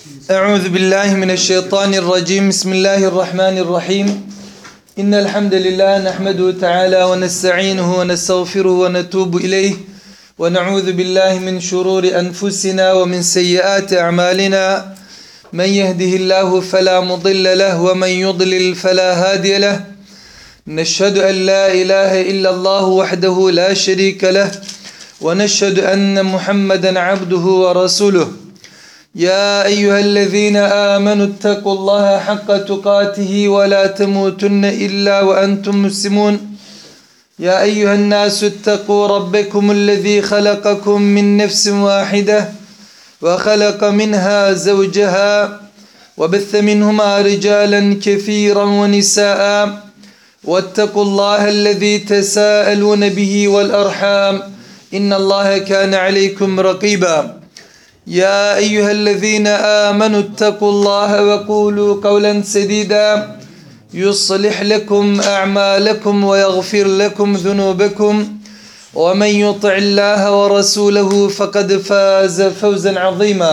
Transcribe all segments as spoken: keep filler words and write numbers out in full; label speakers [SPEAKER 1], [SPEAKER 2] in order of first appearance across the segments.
[SPEAKER 1] Euzu billahi mineşşeytanirracim. Bismillahirrahmanirrahim. İnnel hamdelellahi nahmedu teala ve nestainuhu ve nestağfiruhu ve netubu ileyh ve na'udzu billahi min şururi enfusina ve min seyyiati a'malina. Men yehdihillahu fela mudille leh ve men yudlil fela hadiye leh. Neşhedü en la ilahe illallah vahdehu la şerike leh ve neşhedü enne Muhammeden abduhu ve resuluh. يا أيها الذين آمنوا اتقوا الله حق تقاته ولا تموتن إلا وأنتم مسلمون يا أيها الناس اتقوا ربكم الذي خلقكم من نفس واحدة وخلق منها زوجها وبث منهما رجالا كثيرا ونساء واتقوا الله الذي تساءلون به والأرحام إن الله كان عليكم رقيبا يا أيها الذين آمنوا اتقوا الله وقولوا قولا سديدا يصلح لكم أعمالكم ويغفر لكم ذنوبكم ومن يطع الله ورسوله فقد فاز فوزا عظيما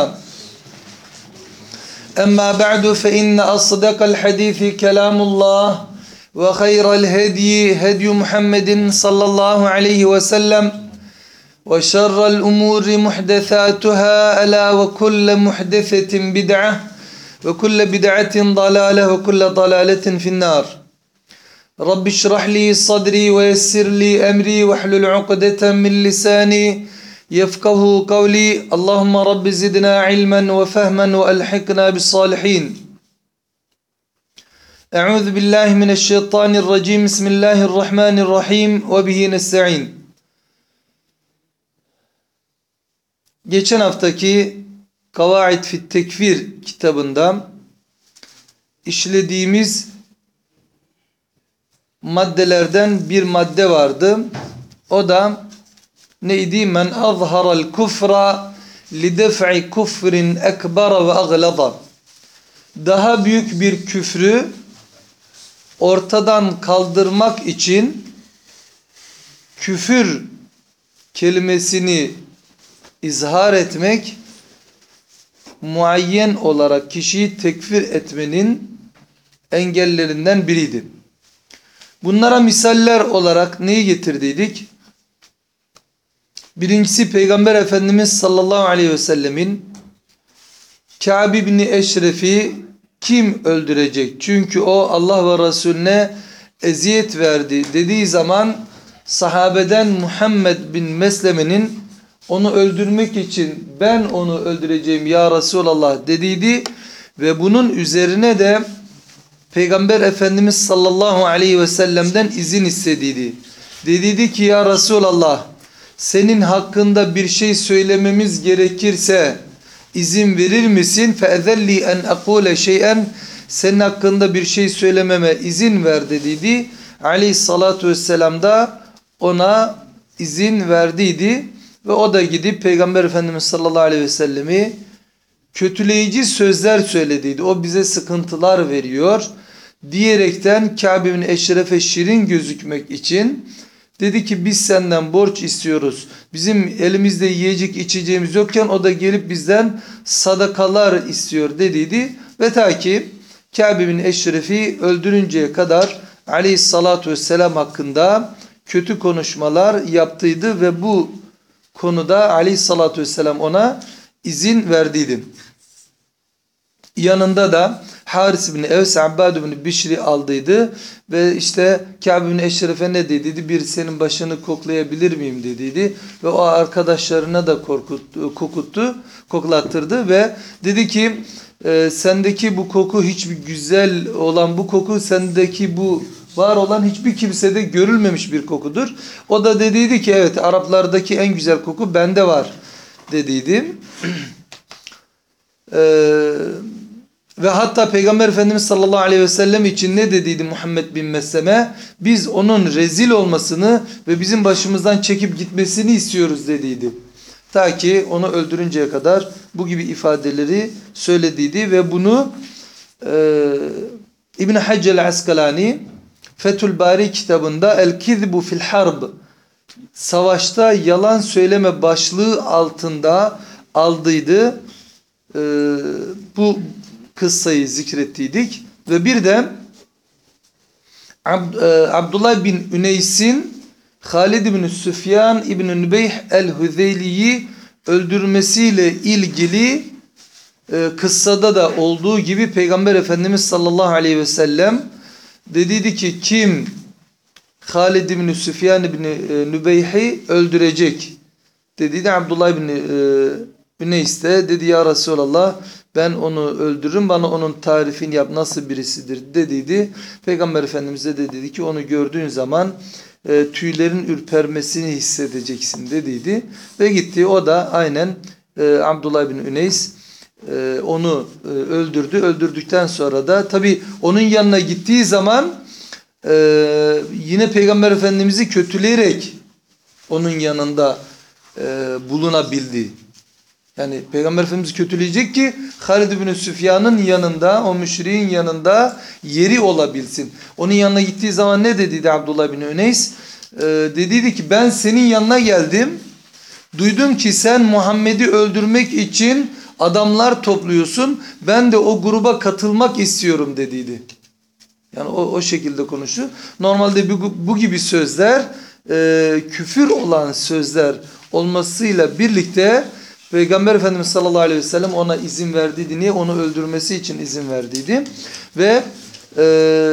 [SPEAKER 1] أما بعد فإن أصدق الحديث كلام الله وخير الهدي هدي محمد صلى الله عليه وسلم وشر الأمور محدثاتها ألا وكل محدثة بدعة وكل بدعة ضلالة وكل ضلالة في النار رب اشرح لي صدري ويسر لي أمري واحلل عقدة من لساني يفقه قولي اللهم رب زدنا علما وفهما وألحقنا بالصالحين أعوذ بالله من الشيطان الرجيم بسم الله الرحمن الرحيم وبه نستعين. Geçen haftaki Kavaid fit Tekfir kitabında işlediğimiz maddelerden bir madde vardı. O da neydi? Men azharal kufra lidef'i kufrin ekbara ve aglada. Daha büyük bir küfrü ortadan kaldırmak için küfür kelimesini İzhar etmek, muayyen olarak kişiyi tekfir etmenin engellerinden biriydi. Bunlara misaller olarak neyi getirdiydik? Birincisi Peygamber Efendimiz sallallahu aleyhi ve sellemin Kâb ibn Eşref'i kim öldürecek? Çünkü o Allah ve Resulüne eziyet verdi dediği zaman sahabeden Muhammed bin Mesleme'nin onu öldürmek için ben onu öldüreceğim ya Resulallah dediydi ve bunun üzerine de Peygamber Efendimiz sallallahu aleyhi ve sellem'den izin istediydi. Dediydi ki ya Resulallah senin hakkında bir şey söylememiz gerekirse izin verir misin? فَاَذَلِّي اَنْ اَقُولَ شَيْئًا senin hakkında bir şey söylememe izin ver dediydi. Aleyhissalatu vesselam da ona izin verdiydi. Ve o da gidip Peygamber Efendimiz sallallahu aleyhi ve sellemi kötüleyici sözler söylediydi. O bize sıkıntılar veriyor diyerekten Kâb ibn Eşref'e şirin gözükmek için dedi ki biz senden borç istiyoruz. Bizim elimizde yiyecek içeceğimiz yokken o da gelip bizden sadakalar istiyor dediydi. Ve ta ki Kâb ibn Eşref'i öldürünceye kadar aleyhissalatu vesselam hakkında kötü konuşmalar yaptıydı ve bu konuda aleyhissalatü vesselam ona izin verdiydi. Yanında da Haris bin Evs, Abbad bin Bişri aldıydı ve işte Kâb bin Eşref'e ne dediydi? Bir senin başını koklayabilir miyim dediydi ve o arkadaşlarına da korkuttu, kokuttu, koklattırdı ve dedi ki e, sendeki bu koku hiçbir güzel olan bu koku sendeki bu var olan hiçbir kimsede görülmemiş bir kokudur. O da dediydi ki evet Araplardaki en güzel koku bende var dediydi. ee, ve hatta Peygamber Efendimiz sallallahu aleyhi ve sellem için ne dediydi Muhammed bin Mesleme? Biz onun rezil olmasını ve bizim başımızdan çekip gitmesini istiyoruz dediydi. Ta ki onu öldürünceye kadar bu gibi ifadeleri söylediydi ve bunu e, İbn Hacer Askalani Fethül Bari kitabında El-Kizbu fil Harb savaşta yalan söyleme başlığı altında aldıydı. Ee, bu bu kıssayı zikrettiydik ve bir de Abd, e, Abdullah bin Üneys'in Halid bin Süfyan İbn Nübeyh el-Hüzeyli'yi öldürmesiyle ilgili e, kıssada da olduğu gibi Peygamber Efendimiz sallallahu aleyhi ve sellem dediydi ki kim Halid bin Süfyan İbn Nübeyh'i öldürecek dediydi. Abdullah bin e, Üneys de dedi ya Resulallah ben onu öldürürüm, bana onun tarifini yap, nasıl birisidir dediydi. Peygamber Efendimiz de dedi ki onu gördüğün zaman e, tüylerin ürpermesini hissedeceksin dediydi. Ve gitti, o da aynen e, Abdullah bin Üneys e, onu e, öldürdü. Öldürdükten sonra da tabi onun yanına gittiği zaman e, yine Peygamber Efendimiz'i kötüleyerek onun yanında e, bulunabildi. Yani Peygamber Efendimiz kötüleyecek ki Halid bin Süfyan'ın yanında, o müşriğin yanında yeri olabilsin. Onun yanına gittiği zaman ne dediydi Abdullah bin Üneys? Ee, dediydi ki ben senin yanına geldim. Duydum ki sen Muhammed'i öldürmek için adamlar topluyorsun. Ben de o gruba katılmak istiyorum dediydi. Yani o, o şekilde konuştu. Normalde bu, bu gibi sözler e, küfür olan sözler olmasıyla birlikte Peygamber Efendimiz sallallahu aleyhi ve sellem ona izin verdiydi. Niye? Onu öldürmesi için izin verdiydi. Ve e,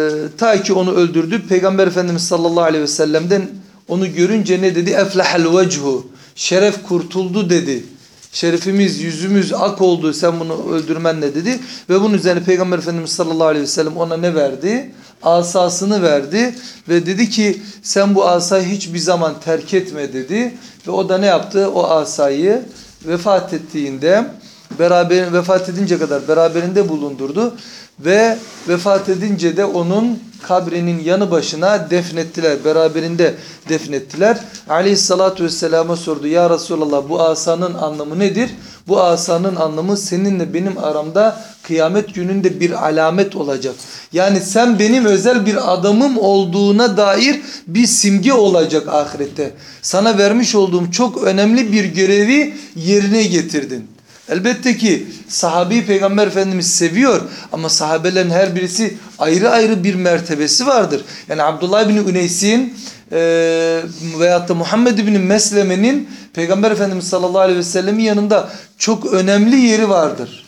[SPEAKER 1] ta ki onu öldürdü. Peygamber Efendimiz sallallahu aleyhi ve sellem'den onu görünce ne dedi? Eflahel vechu. Şeref kurtuldu dedi. Şerefimiz, yüzümüz ak oldu sen bunu öldürmenle dedi. Ve bunun üzerine Peygamber Efendimiz sallallahu aleyhi ve sellem ona ne verdi? Asasını verdi. Ve dedi ki sen bu asayı hiçbir zaman terk etme dedi. Ve o da ne yaptı? O asayı vefat ettiğinde beraber vefat edince kadar beraberinde bulundurdu ve vefat edince de onun kabrinin yanı başına defnettiler. Beraberinde defnettiler. Aleyhissalatu vesselama sordu. Ya Resulallah bu asanın anlamı nedir? Bu asanın anlamı seninle benim aramda kıyamet gününde bir alamet olacak. Yani sen benim özel bir adamım olduğuna dair bir simge olacak ahirette. Sana vermiş olduğum çok önemli bir görevi yerine getirdin. Elbette ki sahabeyi Peygamber Efendimiz seviyor ama sahabelerin her birisi ayrı ayrı bir mertebesi vardır. Yani Abdullah bin Üneys'in e, veyahut da Muhammed bin Mesleme'nin Peygamber Efendimiz sallallahu aleyhi ve sellemin yanında çok önemli yeri vardır.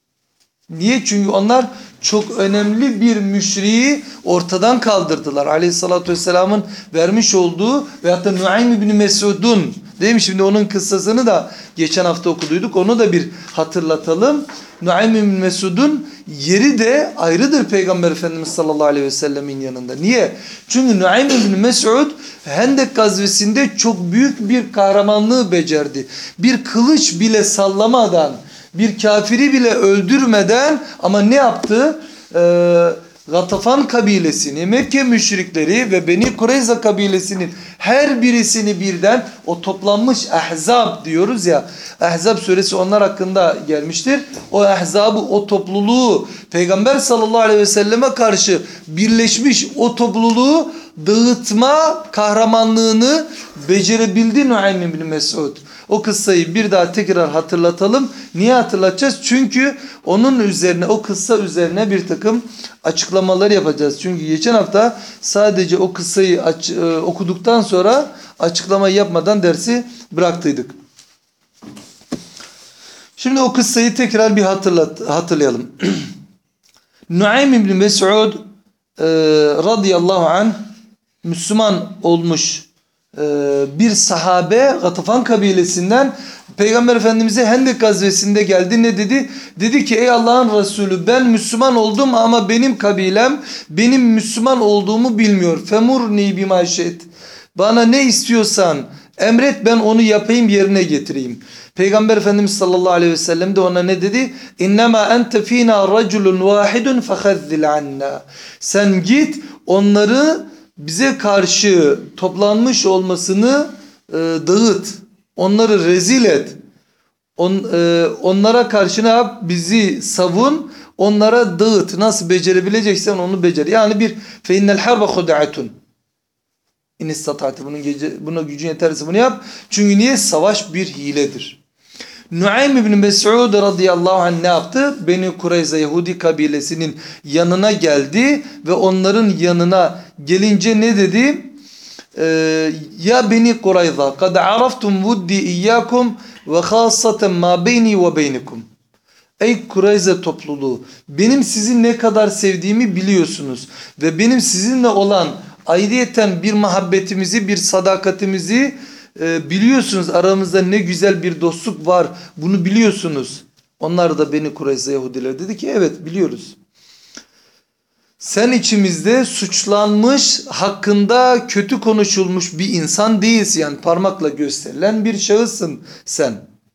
[SPEAKER 1] Niye? Çünkü onlar çok önemli bir müşriği ortadan kaldırdılar. Aleyhissalatü vesselamın vermiş olduğu veyahut da Nuaym bin Mesud'un, değil mi? Şimdi onun kıssasını da geçen hafta okuduyduk. Onu da bir hatırlatalım. Nuaym bin Mesud'un yeri de ayrıdır Peygamber Efendimiz sallallahu aleyhi ve sellemin yanında. Niye? Çünkü Nuaym bin Mesud Hendek gazvesinde çok büyük bir kahramanlığı becerdi. Bir kılıç bile sallamadan, bir kafiri bile öldürmeden ama ne yaptı? Ee, Gatafan kabilesini, Mekke müşrikleri ve Beni Kureyza kabilesinin her birisini birden o toplanmış ahzab diyoruz ya. Ahzab suresi onlar hakkında gelmiştir. O ahzabı, o topluluğu Peygamber sallallahu aleyhi ve selleme karşı birleşmiş o topluluğu dağıtma kahramanlığını becerebildi Nuaym bin Mesud. O kıssayı bir daha tekrar hatırlatalım. Niye hatırlatacağız? Çünkü onun üzerine, o kıssa üzerine bir takım açıklamalar yapacağız. Çünkü geçen hafta sadece o kıssayı aç, e, okuduktan sonra açıklamayı yapmadan dersi bıraktıydık. Şimdi o kıssayı tekrar bir hatırlat, hatırlayalım. Nuaym bin Mesud e, radıyallahu anh Müslüman olmuş e, bir sahabe Gatafan kabilesinden Peygamber Efendimiz'e Hendek gazvesinde geldi. Ne dedi? Dedi ki ey Allah'ın Resulü ben Müslüman oldum ama benim kabilem benim Müslüman olduğumu bilmiyor. Femurni bima şe't. Bana ne istiyorsan emret ben onu yapayım yerine getireyim. Peygamber Efendimiz sallallahu aleyhi ve sellem de ona ne dedi? İnnemâ ente fînâ raculun vâhidun fehazzil anna. Sen git onları bize karşı toplanmış olmasını e, dağıt. Onları rezil et. On, e, onlara karşı ne yap? Bizi savun. Onlara dağıt. Nasıl becerebileceksen onu becer. Yani bir fe innel harbe hud'atun. İn istata'te bunun gece buna gücün yeterse bunu yap. Çünkü niye? Savaş bir hiledir. Nuaym ibn Mes'ud radıyallahu anh ne yaptı? Beni Kureyze Yahudi kabilesinin yanına geldi ve onların yanına gelince ne dedi? Ee, ya Beni Kureyza kad araftum vuddi iyyakum ve khassaten ma beyni ve beynikum. Ey Kureyze topluluğu, benim sizi ne kadar sevdiğimi biliyorsunuz ve benim sizinle olan ayrıyeten bir muhabbetimizi, bir sadakatimizi e, biliyorsunuz. Aramızda ne güzel bir dostluk var, bunu biliyorsunuz. Onlar da Beni Kureyze Yahudiler dedi ki evet biliyoruz. Sen içimizde suçlanmış, hakkında kötü konuşulmuş bir insan değilsin. Yani parmakla gösterilen bir şahıssın sen.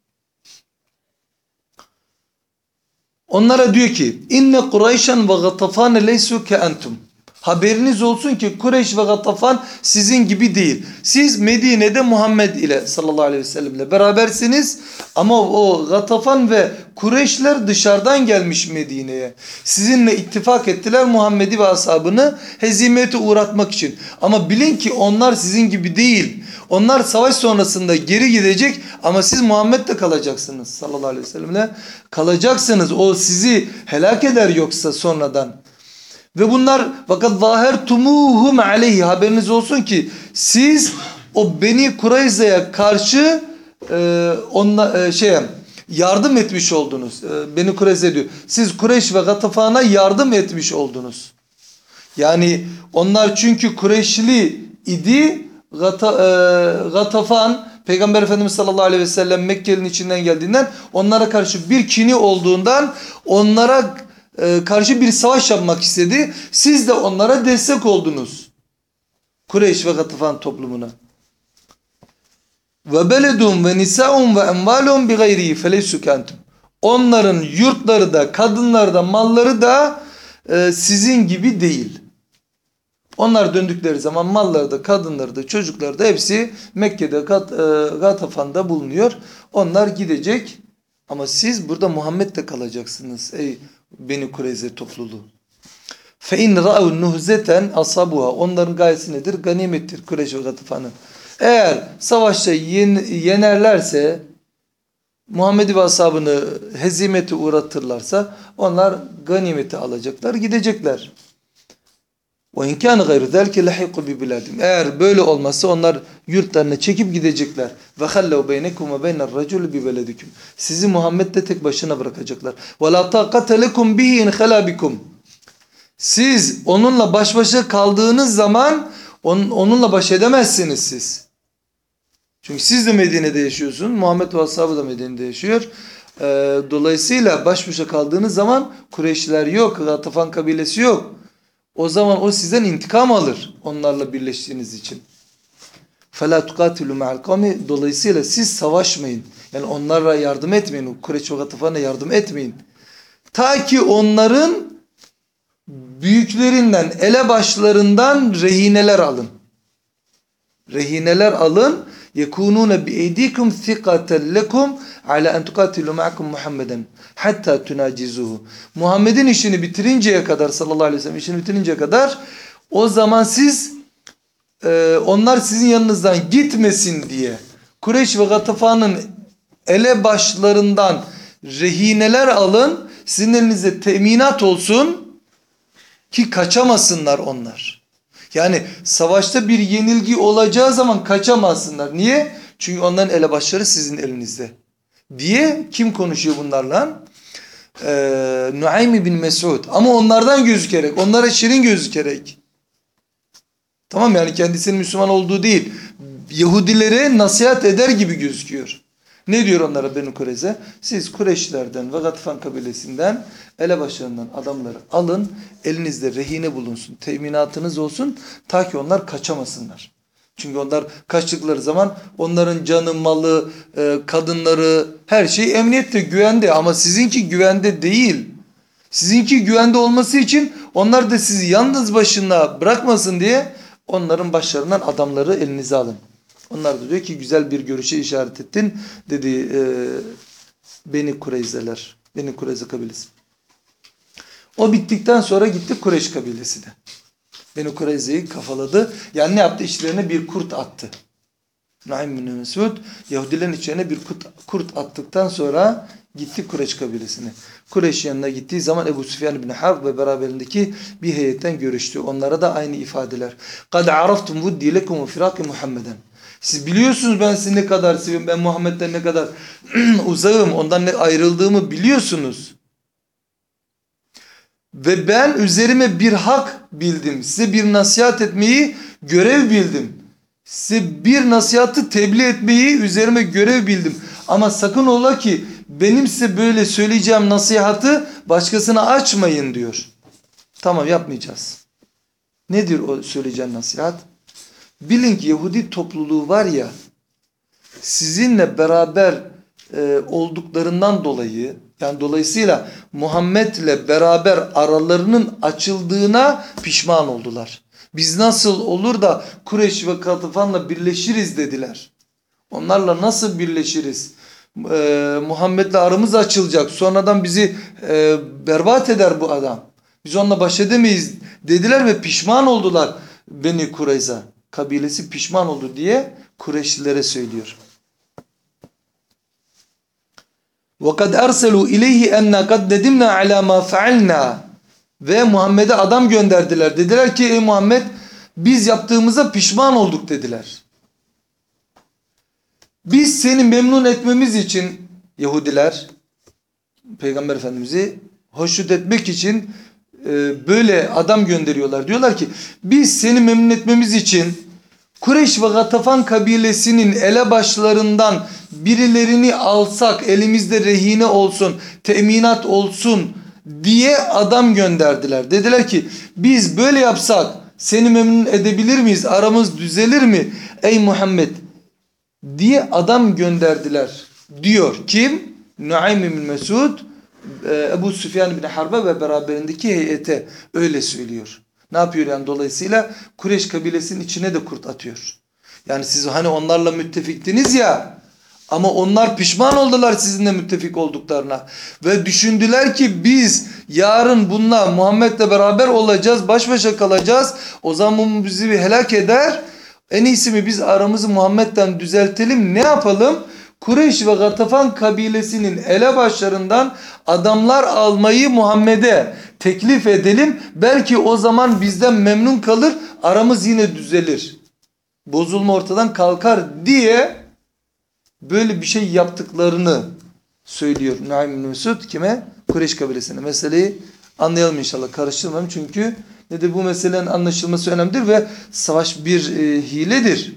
[SPEAKER 1] Onlara diyor ki inne Kureyşen ve Gatafan leysu ke entum. Haberiniz olsun ki Kureyş ve Gatafan sizin gibi değil. Siz Medine'de Muhammed ile sallallahu aleyhi ve sellem ile berabersiniz ama o Gatafan ve Kureyşler dışarıdan gelmiş Medine'ye. Sizinle ittifak ettiler Muhammed'i ve ashabını hezimete uğratmak için. Ama bilin ki onlar sizin gibi değil. Onlar savaş sonrasında geri gidecek ama siz Muhammed'le kalacaksınız sallallahu aleyhi ve sellem'le kalacaksınız. O sizi helak eder yoksa sonradan. Ve bunlar fakat zahertumuhum aleyhi, haberiniz olsun ki siz o Beni Kureyze'ye karşı e, onla, e, şeye yardım etmiş oldunuz. E, Beni Kureyze diyor. Siz Kureyş ve Gatafan'a yardım etmiş oldunuz. Yani onlar çünkü Kureyşli idi. Gata, e, Gatafan Peygamber Efendimiz sallallahu aleyhi ve sellem Mekke'nin içinden geldiğinden onlara karşı bir kini olduğundan onlara e, karşı bir savaş yapmak istedi. Siz de onlara destek oldunuz. Kureyş ve Gatafan toplumuna. Ve beledum ve nisaum ve emvalum bi gayri feleysu kentum. Onların yurtları da, kadınları da, malları da e, sizin gibi değil. Onlar döndükleri zaman malları da, kadınları da, çocukları da hepsi Mekke'de, Gat, e, Gatafan'da bulunuyor. Onlar gidecek ama siz burada Muhammed'le kalacaksınız ey Beni Kureyze topluluğu. فَاِنْ رَأَوْ نُهْزَةً أَصَابُهَا. Onların gayesi nedir? Ganimettir Kureyş ve Gatafan'ın. Eğer savaşta yen, yenerlerse, Muhammed'i ve ashabını hezimete uğratırlarsa onlar ganimeti alacaklar, gidecekler. وَاِنْ كَانَ غَيْرُ ذَلْكِ لَحِقُ بِبِلَادِهِمْ. Eğer böyle olmazsa onlar yurtlarına çekip gidecekler. وَخَلَّوْ بَيْنَكُمْ وَبَيْنَ الرَّجُلِ بِبَلَدِكُمْ. Sizi Muhammed'le tek başına bırakacaklar. وَلَا طَاقَةَ لَكُمْ بِهِ اِنْ خَلَا بِكُمْ. Siz onunla baş başa kaldığınız zaman on, onunla baş edemezsiniz siz. Çünkü siz de Medine'de yaşıyorsunuz. Muhammed ve ashabı da Medine'de yaşıyor. Ee, dolayısıyla baş başa kaldığınız zaman Kureyşliler yok. Gatafan kabilesi yok. O zaman o sizden intikam alır onlarla birleştiğiniz için. فَلَا تُقَاتِلُوا مَعَ الْقَوْمِ. Dolayısıyla siz savaşmayın. Yani onlara yardım etmeyin. Kureyş ve Gatafan'a yardım etmeyin. Ta ki onların büyüklerinden, elebaşlarından rehineler alın. Rehineler alın. يَكُونُونَ بِاَيْدِيكُمْ ثِقَةً لَكُمْ عَلَى أَنْ تُقَاتِلُوا مَعَكُمْ مُحَمَّدًا حَتَّى تُنَاجِزُوهُ. Muhammed'in işini bitirinceye kadar, sallallahu aleyhi ve sellem işini bitirinceye kadar, o zaman siz e, onlar sizin yanınızdan gitmesin diye Kureyş ve Gatafan'ın elebaşlarından rehineler alın, sizin elinizde teminat olsun ki kaçamasınlar onlar. Yani savaşta bir yenilgi olacağı zaman kaçamazsınlar. Niye? Çünkü onların elebaşları sizin elinizde. Diye kim konuşuyor bunlarla? Ee, Nuaym bin Mes'ud. Ama onlardan gözükerek, onlara şirin gözükerek. Tamam, yani kendisinin Müslüman olduğu değil. Yahudilere nasihat eder gibi gözüküyor. Ne diyor onlara Beni Kureyze? Siz Kureyşlerden ve Gatafan kabilesinden elebaşlarından adamları alın, elinizde rehine bulunsun, teminatınız olsun ta ki onlar kaçamasınlar. Çünkü onlar kaçtıkları zaman onların canı, malı, kadınları, her şey emniyette, güvende, ama sizinki güvende değil. Sizinki güvende olması için onlar da sizi yalnız başına bırakmasın diye onların başlarından adamları elinize alın. Onlar da diyor ki güzel bir görüşe işaret ettin dedi e, Beni Kureyzeler. Beni Kureyze kabilesi. O bittikten sonra gitti Kureyş kabilesi de. Beni Kureyze'yi kafaladı. Yani ne yaptı? İçlerine bir kurt attı. Nuaym bin Mesud Yahudilerin içine bir kurt, kurt attıktan sonra gitti Kureyş kabilesine. Kureyş yanına gittiği zaman Ebu Süfyan bin Harb ve beraberindeki bir heyetten görüştü. Onlara da aynı ifadeler. قَدْ عَرَفْتُمْ وُدِّي لَكُمْ وَفِرَاقِ مُحَمَّدًا. Siz biliyorsunuz ben sizi ne kadar seviyorum. Ben Muhammed'den ne kadar uzağım. Ondan ne ayrıldığımı biliyorsunuz. Ve ben üzerime bir hak bildim. Size bir nasihat etmeyi görev bildim. Size bir nasihatı tebliğ etmeyi üzerime görev bildim. Ama sakın ola ki benim size böyle söyleyeceğim nasihatı başkasına açmayın diyor. Tamam, yapmayacağız. Nedir o söyleyeceğim nasihat? Bilin ki Yahudi topluluğu var ya, sizinle beraber e, olduklarından dolayı, yani dolayısıyla Muhammed'le beraber aralarının açıldığına pişman oldular. Biz nasıl olur da Kureyş ve Katıfan'la birleşiriz dediler. Onlarla nasıl birleşiriz? Ee, Muhammed'le aramız açılacak. Sonradan bizi e, berbat eder bu adam. Biz onunla baş edemeyiz dediler ve pişman oldular. Beni Kureyza kabilesi pişman oldu diye Kureyşlilere söylüyor. وَقَدْ أَرْسَلُوا اِلَيْهِ اَنَّا قَدْ نَدِمْنَا عَلَى مَا فَعَلْنَا. Ve Muhammed'e adam gönderdiler. Dediler ki ey Muhammed, biz yaptığımıza pişman olduk dediler. Biz seni memnun etmemiz için Yahudiler Peygamber Efendimiz'i hoşnut etmek için e, böyle adam gönderiyorlar. Diyorlar ki biz seni memnun etmemiz için Kureyş ve Gatafan kabilesinin elebaşlarından birilerini alsak, elimizde rehine olsun, teminat olsun diye adam gönderdiler. Dediler ki biz böyle yapsak seni memnun edebilir miyiz? Aramız düzelir mi? Ey Muhammed diye adam gönderdiler diyor. Kim? Nuaym bin Mesud, Ebu Süfyan bin Harbe ve beraberindeki heyete öyle söylüyor. Ne yapıyor yani? Dolayısıyla Kureyş kabilesinin içine de kurt atıyor. Yani siz hani onlarla müttefiktiniz ya, ama onlar pişman oldular sizinle müttefik olduklarına. Ve düşündüler ki biz yarın bununla Muhammed'le beraber olacağız, baş başa kalacağız. O zaman bu bizi bir helak eder. En iyisi mi biz aramızı Muhammed'den düzeltelim, ne yapalım? Kureyş ve Gatafan kabilesinin elebaşlarından adamlar almayı Muhammed'e teklif edelim. Belki o zaman bizden memnun kalır, aramız yine düzelir. Bozulma ortadan kalkar diye böyle bir şey yaptıklarını söylüyor Nuaym bin Mesud kime? Kureyş kabilesine. Meseleyi anlayalım inşallah, karıştırmayalım çünkü nedir, bu meselenin anlaşılması önemlidir ve savaş bir e, hiledir.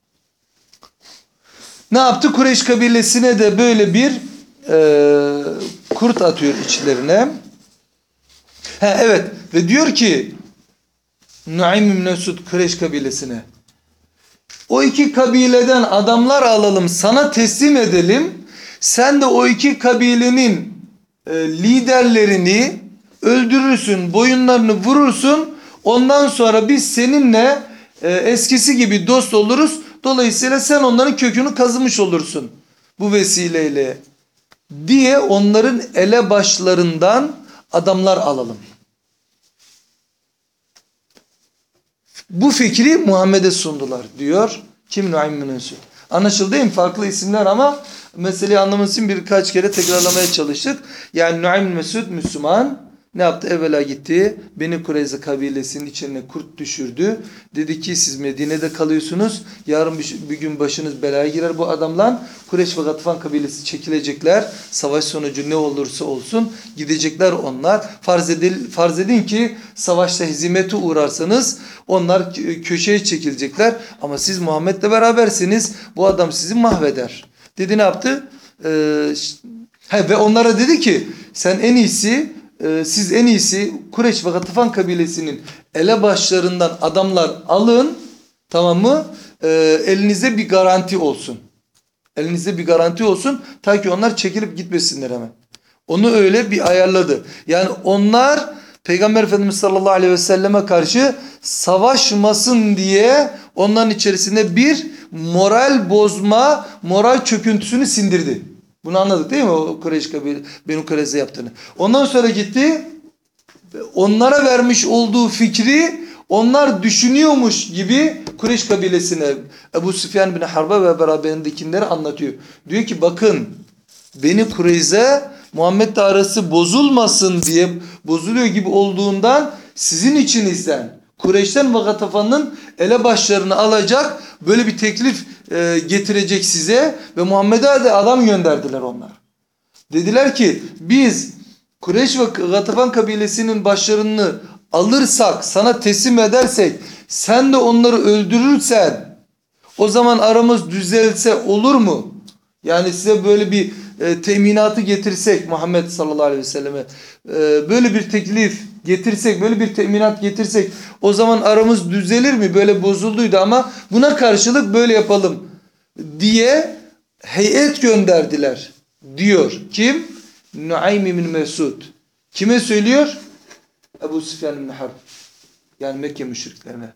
[SPEAKER 1] Ne yaptı? Kureyş kabilesine de böyle bir e, kurt atıyor içlerine. Ha, evet, ve diyor ki Nuaym bin Mesud Kureyş kabilesine, o iki kabileden adamlar alalım, sana teslim edelim. Sen de o iki kabilenin e, liderlerini öldürürsün, boyunlarını vurursun. Ondan sonra biz seninle e, eskisi gibi dost oluruz. Dolayısıyla sen onların kökünü kazımış olursun bu vesileyle diye onların elebaşlarından adamlar alalım. Bu fikri Muhammed'e sundular diyor. Kim? Nuaym bin Mesud. Anlaşıldı değil mi? Farklı isimler ama meseleyi anlaması için birkaç kere tekrarlamaya çalıştık. Yani Nuaym bin Mesud Müslüman. Ne yaptı? Evvela gitti. Beni Kureyza kabilesinin içine kurt düşürdü. Dedi ki siz Medine'de kalıyorsunuz. Yarın bir, bir gün başınız belaya girer bu adamla. Kureyş ve Gatafan kabilesi çekilecekler. Savaş sonucu ne olursa olsun gidecekler onlar. Farz, edil, farz edin ki savaşta hezimete uğrarsanız onlar köşeye çekilecekler. Ama siz Muhammed'le berabersiniz. Bu adam sizi mahveder. Dedi, ne yaptı? Ee, he, ve onlara dedi ki sen en iyisi Ee, siz en iyisi Kureyş ve Gatafan kabilesinin elebaşlarından adamlar alın, tamam mı? Ee, elinizde bir garanti olsun. Elinizde bir garanti olsun ta ki onlar çekilip gitmesinler hemen. Onu öyle bir ayarladı. Yani onlar Peygamber Efendimiz sallallahu aleyhi ve selleme karşı savaşmasın diye onların içerisinde bir moral bozma, moral çöküntüsünü sindirdi. Bunu anladık değil mi? O Kureyş kabile Benu Kureyza yaptığını. Ondan sonra gitti. Onlara vermiş olduğu fikri onlar düşünüyormuş gibi Kureyş kabilesine, Ebu Süfyan bin Harb'a ve beraberindekileri anlatıyor. Diyor ki bakın Beni Kureyze Muhammed'le arası bozulmasın diye bozuluyor gibi olduğundan sizin içinizden Kureyş'ten ve Gatafan'ın elebaşlarını alacak böyle bir teklif e, getirecek size ve Muhammed'e de adam gönderdiler onlar. Dediler ki biz Kureyş ve Gatafan kabilesinin başlarını alırsak, sana teslim edersek, sen de onları öldürürsen o zaman aramız düzelse olur mu? Yani size böyle bir e, teminatı getirsek Muhammed sallallahu aleyhi ve selleme e, böyle bir teklif getirsek, böyle bir teminat getirsek o zaman aramız düzelir mi? Böyle bozulduydu ama buna karşılık böyle yapalım diye heyet gönderdiler diyor. Kim? Nuaym bin Mesud. Kime söylüyor? Ebu Süfyan bin Harb. Yani Mekke müşriklerine.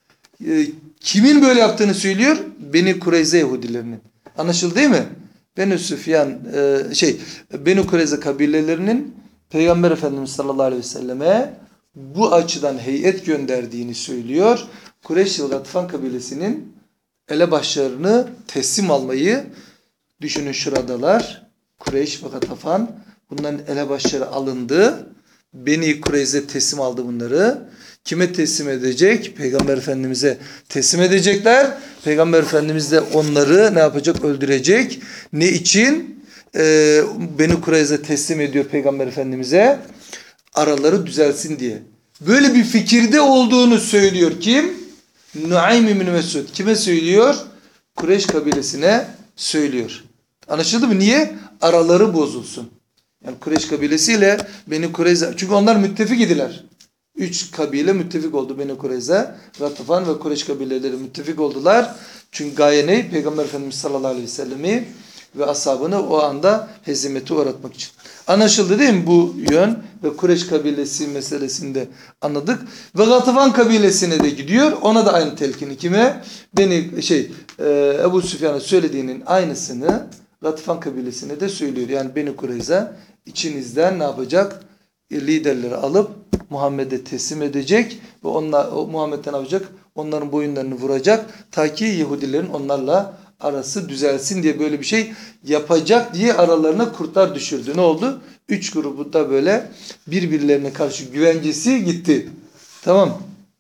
[SPEAKER 1] E, kimin böyle yaptığını söylüyor? Beni Kureyze Yahudilerinin. Anlaşıldı değil mi? Beni Süfyan e, şey Beni Kureyze kabilelerinin Peygamber Efendimiz sallallahu aleyhi ve selleme bu açıdan heyet gönderdiğini söylüyor. Kureyş ve Gatafan kabilesinin elebaşlarını teslim almayı düşünün şuradalar. Kureyş ve Gatafan bunların elebaşları alındı. Beni Kureyze teslim aldı bunları. Kime teslim edecek? Peygamber Efendimiz'e teslim edecekler. Peygamber Efendimiz de onları ne yapacak? Öldürecek. Ne için? Ee, Beni Kureyze teslim ediyor Peygamber Efendimiz'e. Araları düzelsin diye. Böyle bir fikirde olduğunu söylüyor kim? Nuaym bin Mesud. Kime söylüyor? Kureyş kabilesine söylüyor. Anlaşıldı mı? Niye? Araları bozulsun. Yani Kureyş kabilesiyle Beni Kureyze. Çünkü onlar müttefik idiler. Üç kabile müttefik oldu. Beni Kureyze, Gatafan ve Kureyş kabileleri müttefik oldular. Çünkü gaye ne? Peygamber Efendimiz sallallahu aleyhi ve sellemi ve ashabını o anda hezimete uğratmak için. Anlaşıldı değil mi bu yön? Ve Kureyş kabilesi meselesinde anladık. Ve Gatafan kabilesine de gidiyor. Ona da aynı telkini kime? Beni şey e, Ebu Süfyan'a söylediğinin aynısını Gatafan kabilesine de söylüyor. Yani Beni Kureyze içinizden ne yapacak? Liderleri alıp Muhammed'e teslim edecek ve onlar o Muhammed'den ne yapacak? Onların boyunlarını vuracak. Ta ki Yahudilerin onlarla arası düzelsin diye böyle bir şey yapacak diye aralarına kurtlar düşürdü. Ne oldu? Üç grubu da böyle birbirlerine karşı güvencesi gitti. Tamam.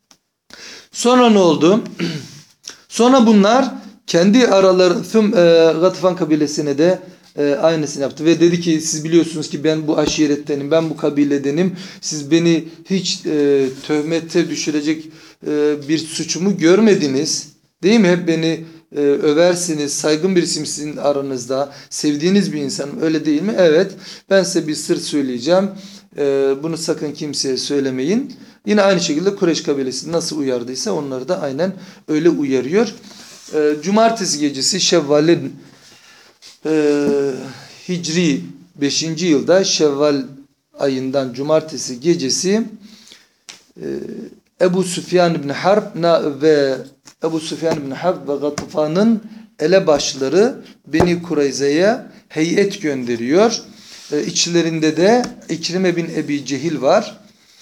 [SPEAKER 1] Sonra ne oldu? Sonra bunlar kendi araları tüm e, Gatafan kabilesine de e, aynısını yaptı. Ve dedi ki siz biliyorsunuz ki ben bu aşirettenim, ben bu kabiledenim. Siz beni hiç e, töhmete düşürecek e, bir suçumu görmediniz. Değil mi? Hep beni e, översiniz. Saygın birisiyim sizin aranızda. Sevdiğiniz bir insanım. Öyle değil mi? Evet. Ben size bir sır söyleyeceğim. E, bunu sakın kimseye söylemeyin. Yine aynı şekilde Kureyş kabilesi nasıl uyardıysa onları da aynen öyle uyarıyor. E, Cumartesi gecesi Şevval'in e, Hicri beşinci yılda Şevval ayından Cumartesi gecesi e, Ebu Süfyan bin Harb ve Ebu Süfyan bin Harb ve Gatafan'ın elebaşları Beni Kureyze'ye heyet gönderiyor. E, içlerinde de İkrime bin Ebi Cehil var.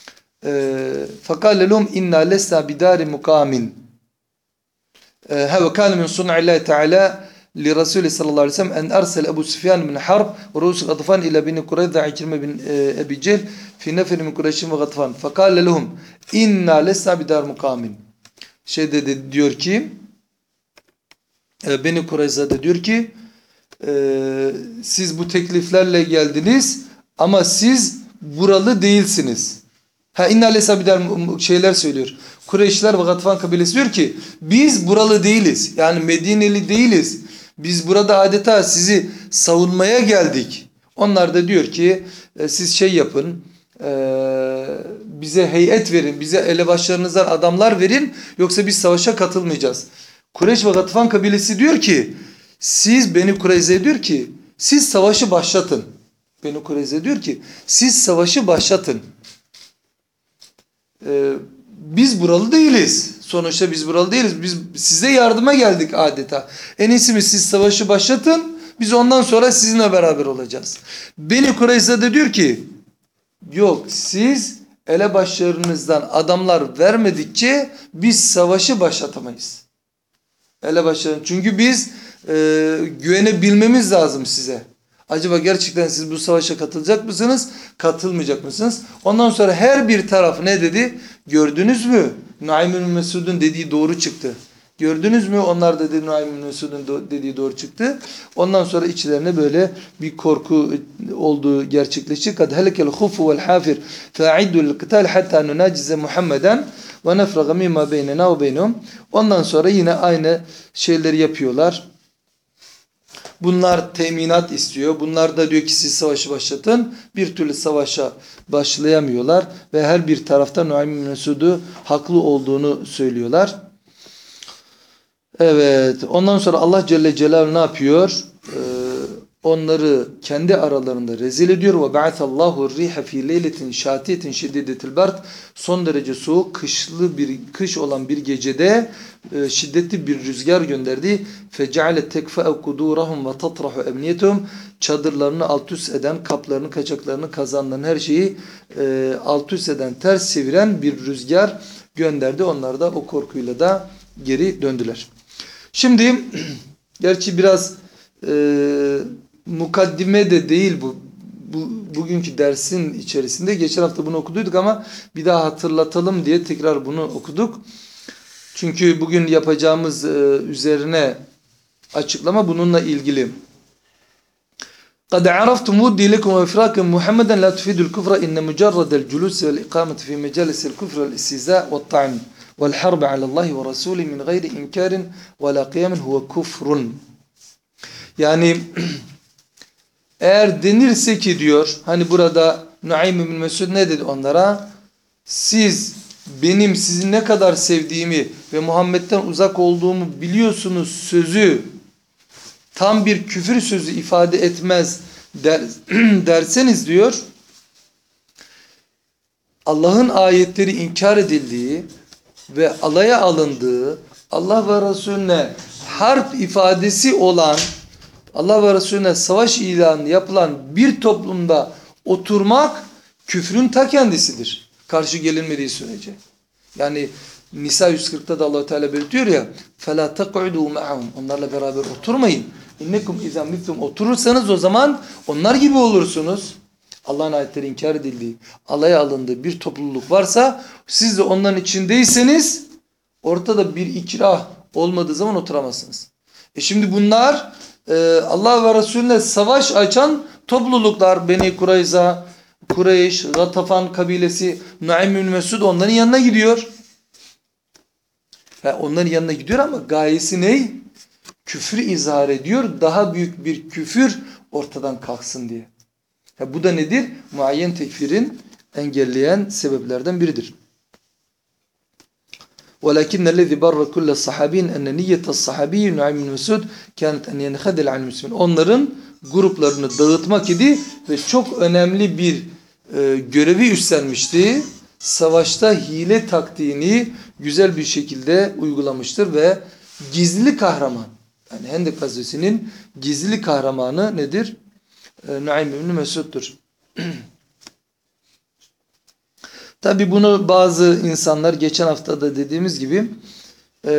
[SPEAKER 1] فَقَالَ لَهُمْ اِنَّا لَسْنَا بِدَارِ مُقَامٍ وَكَانَ مِنْ صُنْعِ اللّٰهِ تَعَالَى لِرَسُولِ sallallahu aleyhi ve sellem en اَرْسَلَ Ebu Süfyan bin Harb ve Ru'us Gatafan ile Beni Kureyze İkrime bin Ebi Cehil fi neferi min Kureyş'in ve Gatafan فَقَالَ لَهُمْ اِنَّا لَسْنَا بِدَارِ مُقَامٍ şey dedi diyor ki Beni Kureyze'de diyor ki siz bu tekliflerle geldiniz ama siz buralı değilsiniz. Ha inna lesabidar şeyler söylüyor. Kureyşler ve Gatafan kabilesi diyor ki biz buralı değiliz. Yani Medineli değiliz. Biz burada adeta sizi savunmaya geldik. Onlar da diyor ki e, siz şey yapın. E, bize heyet verin. Bize elebaşlarınızdan adamlar verin. Yoksa biz savaşa katılmayacağız. Kureyş ve Gatafan kabilesi diyor ki siz Beni Kureyze diyor ki siz savaşı başlatın. Beni Kureyze diyor ki siz savaşı başlatın. Ee, biz buralı değiliz. Sonuçta biz buralı değiliz. Biz size yardıma geldik adeta. En iyisi mi siz savaşı başlatın. Biz ondan sonra sizinle beraber olacağız. Beni Kureyze de diyor ki yok siz elebaşlarınızdan adamlar vermedikçe biz savaşı başlatamayız. Elebaşlarım. Çünkü biz e, güvenebilmemiz lazım size. Acaba gerçekten siz bu savaşa katılacak mısınız? Katılmayacak mısınız? Ondan sonra her bir taraf ne dedi? Gördünüz mü? Nuaym bin Mesud'un dediği doğru çıktı. Gördünüz mü? Onlar da dedi Nuaym bin Mesud'un dediği doğru çıktı. Ondan sonra içlerine böyle bir korku olduğu gerçekleşti. Kad helekel hufu vel hafir fa'iddu lil qital hatta nunacize Muhammeden ve nefraga mimma beynena ve beynehum. Ondan sonra yine aynı şeyleri yapıyorlar. Bunlar teminat istiyor. Bunlar da diyor ki siz savaşı başlatın. Bir türlü savaşa başlayamıyorlar. Ve her bir tarafta Nuaym bin Mesud'u haklı olduğunu söylüyorlar. Evet. Ondan sonra Allah Celle Celaluhu ne yapıyor? Ee, onları kendi aralarında rezil ediyor. Ve ba'athallahu r-riha fi leyletin şatiyetin şiddetil bard. Son derece soğuk, kışlı bir kış olan bir gecede e, şiddetli bir rüzgar gönderdi. Fece'ale tekfa'u kudurahum ve tatrahu emniyetuhum. Çadırlarını alt üst eden, kaplarını, kaçaklarını, kazanlarını, her şeyi e, alt üst eden, ters çeviren bir rüzgar gönderdi. Onlar da o korkuyla da geri döndüler. Şimdi gerçi biraz e, mukaddime de değil bu, bu bugünkü dersin içerisinde. Geçen hafta bunu okuduyduk ama bir daha hatırlatalım diye tekrar bunu okuduk. Çünkü bugün yapacağımız e, üzerine açıklama bununla ilgili. قد عرفتم ودي لكم وإفراكم محمدا لا تفيد الكفر إن مجرد الجلوس والإقامة في مجالس الكفر والاستهزاء والطعن والحرب على الله ورسوله من غير إنكار ولا قيام هو كفر. Yani eğer denirse ki diyor, hani burada Nuaym bin Mesud ne dedi onlara? Siz benim sizi ne kadar sevdiğimi ve Muhammed'den uzak olduğumu biliyorsunuz sözü tam bir küfür sözü ifade etmez der, derseniz diyor, Allah'ın ayetleri inkar edildiği ve alaya alındığı, Allah ve Resulüne harp ifadesi olan, Allah ve Resulüne savaş ilanı yapılan bir toplumda oturmak küfrün ta kendisidir. Karşı gelinmediği sürece. Yani Nisa yüz kırkta da Allah Teala belirtiyor ya, فَلَا تَقْعُدُوا مَعَهُمْ Onlarla beraber oturmayın. İnnekum izâ mithlum Oturursanız o zaman onlar gibi olursunuz. Allah'ın ayetleri inkar edildiği, alaya alındığı bir topluluk varsa, siz de onların içindeyseniz ortada bir ikrah olmadığı zaman oturamazsınız. E şimdi bunlar e, Allah ve Resulüne savaş açan topluluklar, Beni Kurayza, Kureyş, Gatafan kabilesi, Nuaym bin Mesud onların yanına gidiyor. Ha, onların yanına gidiyor ama gayesi ne? Küfrü izhar ediyor. Daha büyük bir küfür ortadan kalksın diye. Ha, bu da nedir? Muayyen tekfirin engelleyen sebeplerden biridir. وَلَكِنَّ الَّذِي بَرَّ كُلَّ الصَّحَابِينَ اَنَّ نِيَّةَ الصَّحَابِيِّ نُعَيْمٍ مَسُودٍ كَانَتْ اَنْ يَنْخَدِلَ عَنْ الْمُسْلِمِينَ Onların gruplarını dağıtmak idi ve çok önemli bir e, görevi üstlenmişti. Savaşta hile taktiğini güzel bir şekilde uygulamıştır ve gizli kahraman, yani Hendek Gazvesi'nin gizli kahramanı nedir? E, Nuaym bin Mesud'dur. Tabi bunu bazı insanlar, geçen hafta da dediğimiz gibi, e,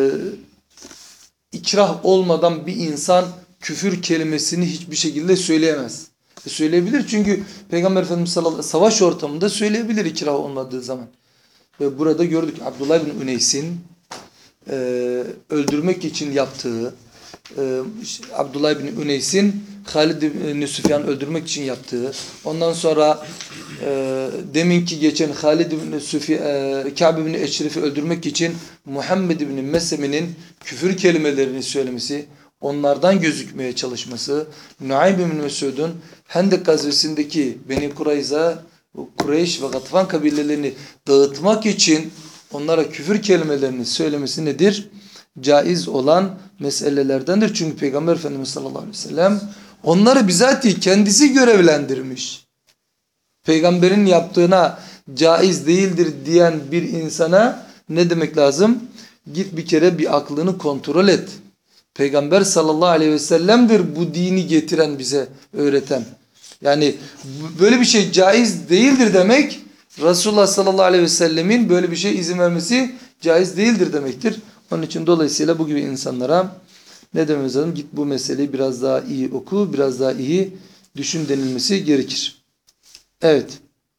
[SPEAKER 1] ikrah olmadan bir insan küfür kelimesini hiçbir şekilde söyleyemez. E söyleyebilir çünkü Peygamber Efendimiz sallallahu aleyhi ve sellem savaş ortamında söyleyebilir ikrah olmadığı zaman. Ve burada gördük Abdullah bin Üneys'in e, öldürmek için yaptığı, e, Abdullah bin Üneys'in Halid bin Süfyan'ı öldürmek için yaptığı, ondan sonra e, deminki geçen Halid bin Süfyan, e, Ka'b bin Eşref'i öldürmek için Muhammed bin Mesleme'nin küfür kelimelerini söylemesi, onlardan gözükmeye çalışması, Nuaym bin Mesud'un Hendek Gazvesi'ndeki Beni Kurayza, Kureyş ve Gatafan kabilelerini dağıtmak için onlara küfür kelimelerini söylemesi nedir? Caiz olan meselelerdendir. Çünkü Peygamber Efendimiz sallallahu aleyhi ve sellem onları bizatihi kendisi görevlendirmiş. Peygamberin yaptığına caiz değildir diyen bir insana ne demek lazım? Git bir kere bir aklını kontrol et. Peygamber sallallahu aleyhi ve sellem'dir bu dini getiren, bize öğreten. Yani böyle bir şey caiz değildir demek, Resulullah sallallahu aleyhi ve sellemin böyle bir şey izin vermesi caiz değildir demektir. Onun için dolayısıyla bu gibi insanlara ne dememiz lazım? Git bu meseleyi biraz daha iyi oku, biraz daha iyi düşün denilmesi gerekir. Evet.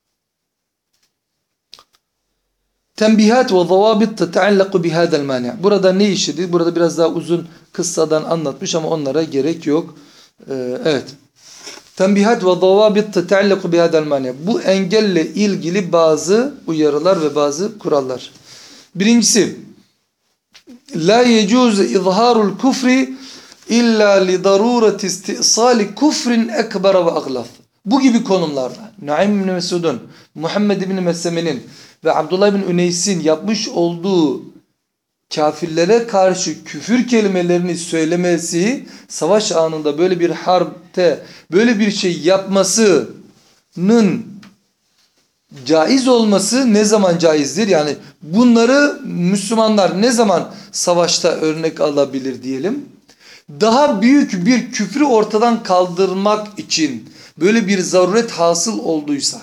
[SPEAKER 1] Tenbihat ve zavabit teteallaku bihadel mani'. Burada ne işledi? Burada biraz daha uzun kıssadan anlatmış ama onlara gerek yok. Ee, evet. Tenbihat ve zavabit teteallaku bihadel mani'. Bu engelle ilgili bazı uyarılar ve bazı kurallar. Birincisi, la yecuz izharul kufri illa li darurati istisali kufrin ekber ve aglaf. Bu gibi konularda Nuaym bin Mesud'un, Muhammed bin Mesleme'nin ve Abdullah bin Üneys'in yapmış olduğu kafirlere karşı küfür kelimelerini söylemesi, savaş anında böyle bir harpte böyle bir şey yapmasının caiz olması ne zaman caizdir? Yani bunları Müslümanlar ne zaman savaşta örnek alabilir diyelim? Daha büyük bir küfrü ortadan kaldırmak için böyle bir zaruret hasıl olduysa,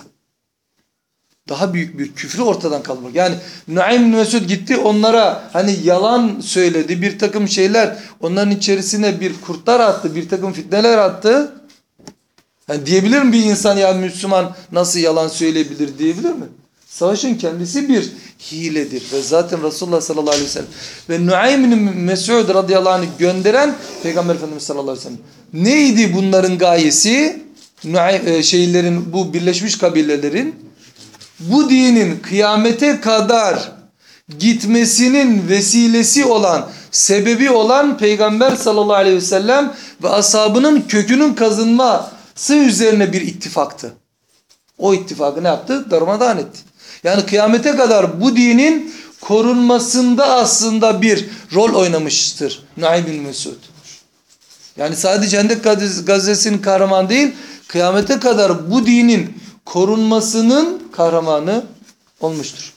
[SPEAKER 1] daha büyük bir küfrü ortadan kaldırmak. Yani Nuaym bin Mesud gitti onlara hani yalan söyledi, bir takım şeyler, onların içerisine bir kurtlar attı, bir takım fitneler attı. Yani diyebilir mi bir insan ya Müslüman nasıl yalan söyleyebilir diyebilir mi? Savaşın kendisi bir hiledir. Ve zaten Resulullah sallallahu aleyhi ve sellem ve Nuaym bin Mesud radıyallahu anh'ı gönderen Peygamber Efendimiz sallallahu aleyhi ve sellem. Neydi bunların gayesi? Nuaym, şeylerin, bu birleşmiş kabilelerin bu dinin kıyamete kadar gitmesinin vesilesi olan, sebebi olan Peygamber sallallahu aleyhi ve sellem ve ashabının kökünün kazınması üzerine bir ittifaktı. O ittifakı ne yaptı? Darmadağın etti. Yani kıyamete kadar bu dinin korunmasında aslında bir rol oynamıştır Nuaym bin Mesud. Yani sadece Hendek Gazvesi'nin kahramanı değil, kıyamete kadar bu dinin korunmasının kahramanı olmuştur.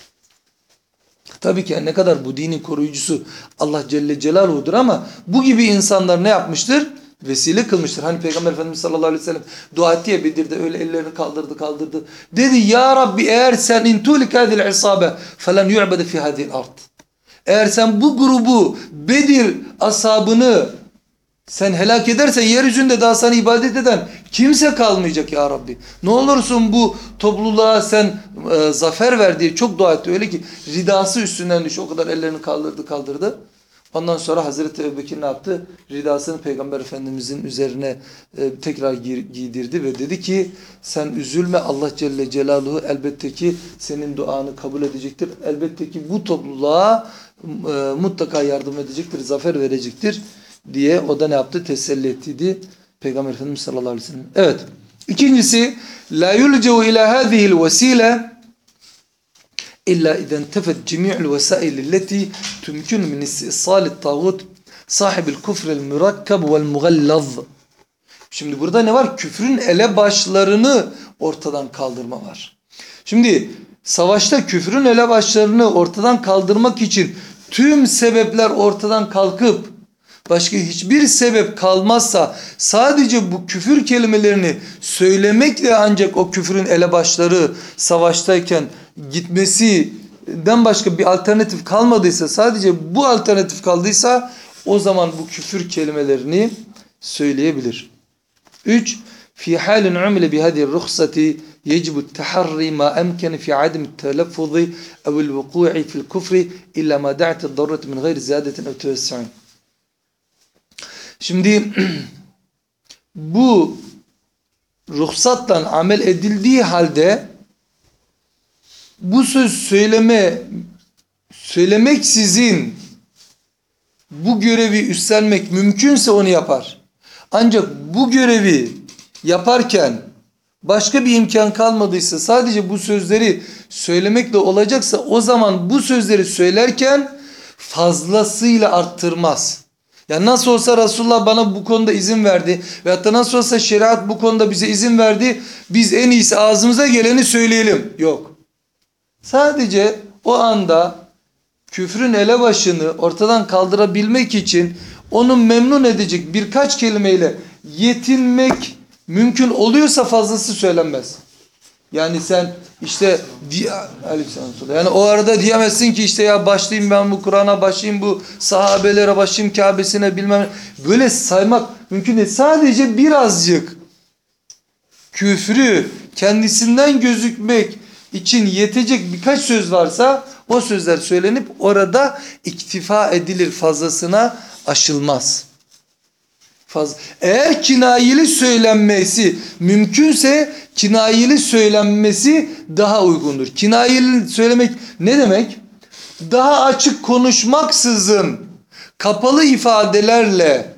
[SPEAKER 1] Tabii ki ne kadar bu dinin koruyucusu Allah Celle Celaluhu'dur ama bu gibi insanlar ne yapmıştır? Vesile kılmıştır. Hani Peygamber Efendimiz sallallahu aleyhi ve sellem dua etti ya Bedir'de, öyle ellerini kaldırdı kaldırdı. Dedi ya Rabbi eğer sen intulik hadil isabe falan yu'bede fi hadil ard. Eğer sen bu grubu Bedir ashabını sen helak edersen yeryüzünde daha sana ibadet eden kimse kalmayacak ya Rabbi. Ne olursun bu topluluğa sen e, zafer ver diye çok dua etti. Öyle ki ridası üstünden düştü. O kadar ellerini kaldırdı kaldırdı. Ondan sonra Hazreti Ebubekir ne yaptı? Ridasını Peygamber Efendimizin üzerine e, tekrar giydirdi ve dedi ki sen üzülme, Allah Celle Celaluhu elbette ki senin duanı kabul edecektir. Elbette ki bu topluluğa e, mutlaka yardım edecektir, zafer verecektir diye o da ne yaptı? Teselli ettiydi Peygamber Efendimiz sallallahu aleyhi ve sellem. Evet. İkincisi la yulce'u ila hadihil vesile İlla izen tefet cemi'ul vesail illeti tümkün min istissalit tağut sahibil kufril murakkab vel mugallaz. Şimdi burada ne var? Küfrün elebaşlarını ortadan kaldırma var. Şimdi savaşta küfrün elebaşlarını ortadan kaldırmak için tüm sebepler ortadan kalkıp başka hiçbir sebep kalmazsa sadece bu küfür kelimelerini söylemekle ancak o küfrün elebaşları savaştayken gitmesinden başka bir alternatif kalmadıysa, sadece bu alternatif kaldıysa o zaman bu küfür kelimelerini söyleyebilir. üç. Fi halin umile bi hadihi ruhsati yecibu taharri ma emkene fi adem telaffuzi ev'l vuku'i fi'l kufri illa ma da'at daruratu min gayri ziyadetin ev tevessu'in. Şimdi bu ruhsattan amel edildiği halde bu söz söyleme söylemeksizin bu görevi üstlenmek mümkünse onu yapar. Ancak bu görevi yaparken başka bir imkan kalmadıysa, sadece bu sözleri söylemekle olacaksa, o zaman bu sözleri söylerken fazlasıyla arttırmaz. Yani nasıl olsa Resulullah bana bu konuda izin verdi veyahut da nasıl olsa şeriat bu konuda bize izin verdi, biz en iyisi ağzımıza geleni söyleyelim. Yok. Sadece o anda küfrün elebaşını ortadan kaldırabilmek için onu memnun edecek birkaç kelimeyle yetinmek mümkün oluyorsa fazlası söylenmez. Yani sen işte yani o arada diyemezsin ki işte ya başlayayım ben bu Kur'an'a, başlayayım bu sahabelere, başlayayım Kabe'sine, bilmem. Böyle saymak mümkün değil. Sadece birazcık küfrü kendisinden gözükmek için yetecek birkaç söz varsa o sözler söylenip orada iktifa edilir, fazlasına aşılmaz. Faz Eğer kinayeli söylenmesi mümkünse kinayeli söylenmesi daha uygundur. Kinayeli söylemek ne demek? Daha açık konuşmaksızın kapalı ifadelerle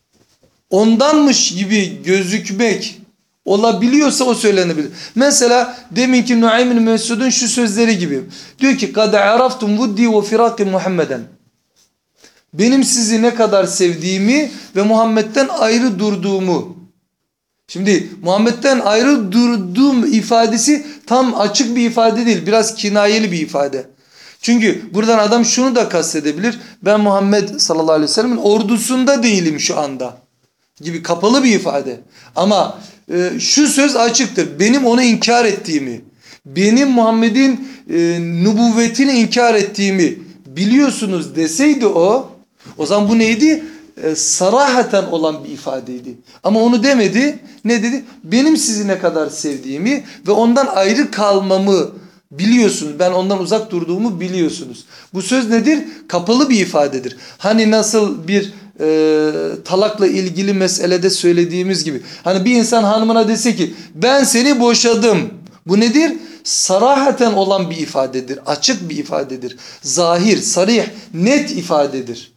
[SPEAKER 1] ondanmış gibi gözükmek olabiliyorsa o söylenebilir. Mesela deminki Nuaym bin Mesud'un şu sözleri gibi. Diyor ki قَدْ عَرَفْتُمْ وُدِّي وَفِرَاقِ Muhammeden. Benim sizi ne kadar sevdiğimi ve Muhammed'den ayrı durduğumu. Şimdi Muhammed'den ayrı durduğum ifadesi tam açık bir ifade değil. Biraz kinayeli bir ifade. Çünkü buradan adam şunu da kastedebilir. Ben Muhammed sallallahu aleyhi ve sellem'in ordusunda değilim şu anda. Gibi kapalı bir ifade. Ama e, şu söz açıktır. Benim onu inkar ettiğimi, benim Muhammed'in e, nübüvvetini inkar ettiğimi biliyorsunuz deseydi o, o zaman bu neydi? E, sarahaten olan bir ifadeydi. Ama onu demedi. Ne dedi? Benim sizi ne kadar sevdiğimi ve ondan ayrı kalmamı biliyorsunuz. Ben ondan uzak durduğumu biliyorsunuz. Bu söz nedir? Kapalı bir ifadedir. Hani nasıl bir e, talakla ilgili meselede söylediğimiz gibi. Hani bir insan hanımına dese ki ben seni boşadım. Bu nedir? Sarahaten olan bir ifadedir. Açık bir ifadedir. Zahir, sarih, net ifadedir.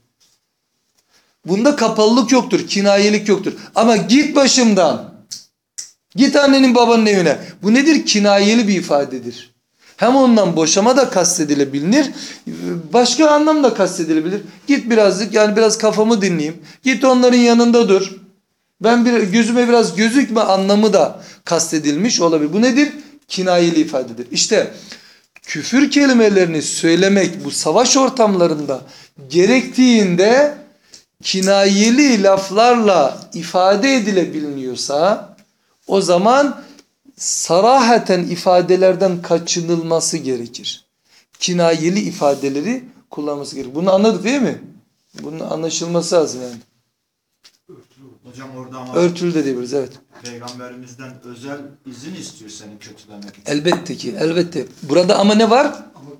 [SPEAKER 1] Bunda kapalılık yoktur, kinayelik yoktur. Ama git başımdan, git annenin babanın evine. Bu nedir? Kinayeli bir ifadedir. Hem ondan boşama da kastedilebilir, başka anlamda kastedilebilir. Git birazcık, yani biraz kafamı dinleyeyim. Git onların yanında dur. Ben bir, gözüme biraz gözükme anlamı da kastedilmiş olabilir. Bu nedir? Kinayeli ifadedir. İşte küfür kelimelerini söylemek bu savaş ortamlarında gerektiğinde kinayeli laflarla ifade edilebiliyorsa o zaman sarahaten ifadelerden kaçınılması gerekir. Kinayeli ifadeleri kullanması gerekir. Bunu anladık değil mi? Bunun anlaşılması lazım yani.
[SPEAKER 2] Hocam orada ama
[SPEAKER 1] örtülü de diyebiliriz, evet.
[SPEAKER 2] Peygamberimizden özel izin istiyor seni kötülemek için.
[SPEAKER 1] Elbette ki, elbette. Burada ama ne var?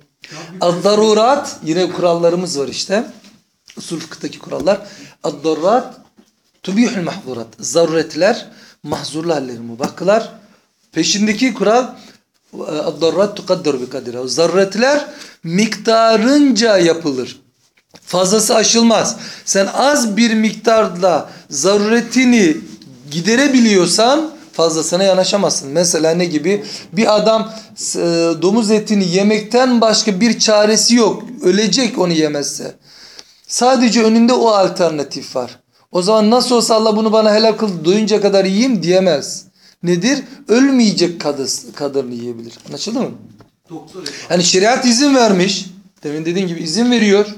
[SPEAKER 1] Az-zarurat, yine kurallarımız var işte. Usul fıkıhtaki kurallar. Az-zarurat tubihul mahzurat. Zaruretler mahzurlu halleri mubah kılar. Peşindeki kural az-zarurat tukaddaru bi kadriha. Zaruretler miktarınca yapılır. Fazlası aşılmaz. Sen az bir miktarla zaruretini giderebiliyorsan fazlasına yanaşamazsın. Mesela ne gibi? Bir adam e, domuz etini yemekten başka bir çaresi yok. Ölecek onu yemezse. Sadece önünde o alternatif var. O zaman nasıl olsa Allah bunu bana helal kıldı, doyunca kadar yiyeyim diyemez. Nedir? Ölmeyecek kadarını yiyebilir. Anlaşıldı mı? Yani şeriat izin vermiş. Demin dediğin gibi izin veriyor.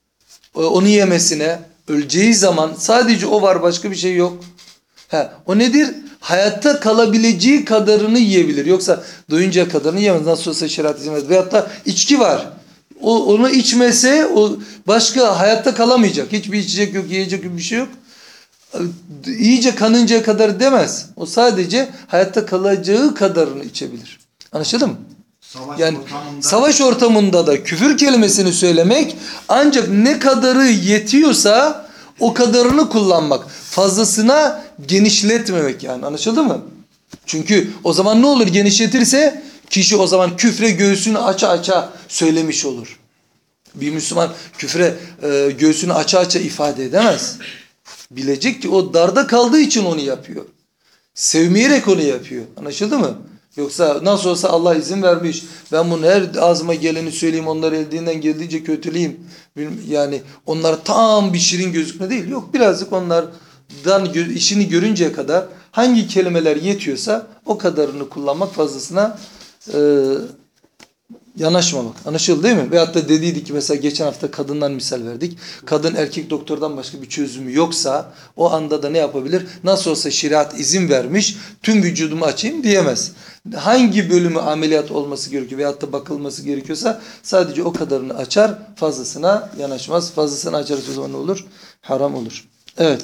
[SPEAKER 1] Onu yemesine. Öleceği zaman sadece o var, başka bir şey yok. He, o nedir? Hayatta kalabileceği kadarını yiyebilir. Yoksa doyunca kadarını yiyemez. Nasıl olsa şeriat izin vermez. Veyahut da içki var. O, onu içmese o başka hayatta kalamayacak. Hiçbir içecek yok, yiyecek yok, bir şey yok. İyice kanıncaya kadar demez. O sadece hayatta kalacağı kadarını içebilir. Anlaşıldı mı?
[SPEAKER 2] Savaş
[SPEAKER 1] yani
[SPEAKER 2] ortamında...
[SPEAKER 1] savaş ortamında da küfür kelimesini söylemek ancak ne kadarı yetiyorsa o kadarını kullanmak. Fazlasına genişletmemek yani. Anlaşıldı mı? Çünkü o zaman ne olur? Genişletirse kişi o zaman küfre göğsünü aça aça söylemiş olur. Bir Müslüman küfre e, göğsünü aça aça ifade edemez. Bilecek ki o darda kaldığı için onu yapıyor. Sevmeyerek onu yapıyor. Anlaşıldı mı? Yoksa nasıl olsa Allah izin vermiş. Ben bunu her ağzıma geleni söyleyeyim, onları eldiğinden geldiğince kötüleyeyim. Yani onlar tam bir şirin gözükme değil. Yok, birazcık onlardan işini görünceye kadar hangi kelimeler yetiyorsa o kadarını kullanmak, fazlasına e, Yanaşmamak. Anlaşıldı değil mi? Veyahut da dediydik ki mesela geçen hafta kadından misal verdik. Kadın erkek doktordan başka bir çözümü yoksa o anda da ne yapabilir? Nasıl olsa şeriat izin vermiş, tüm vücudumu açayım diyemez. Hangi bölümü ameliyat olması gerekiyor veyahut da bakılması gerekiyorsa sadece o kadarını açar, fazlasına yanaşmaz. Fazlasını açarsa o zaman ne olur? Haram olur. Evet.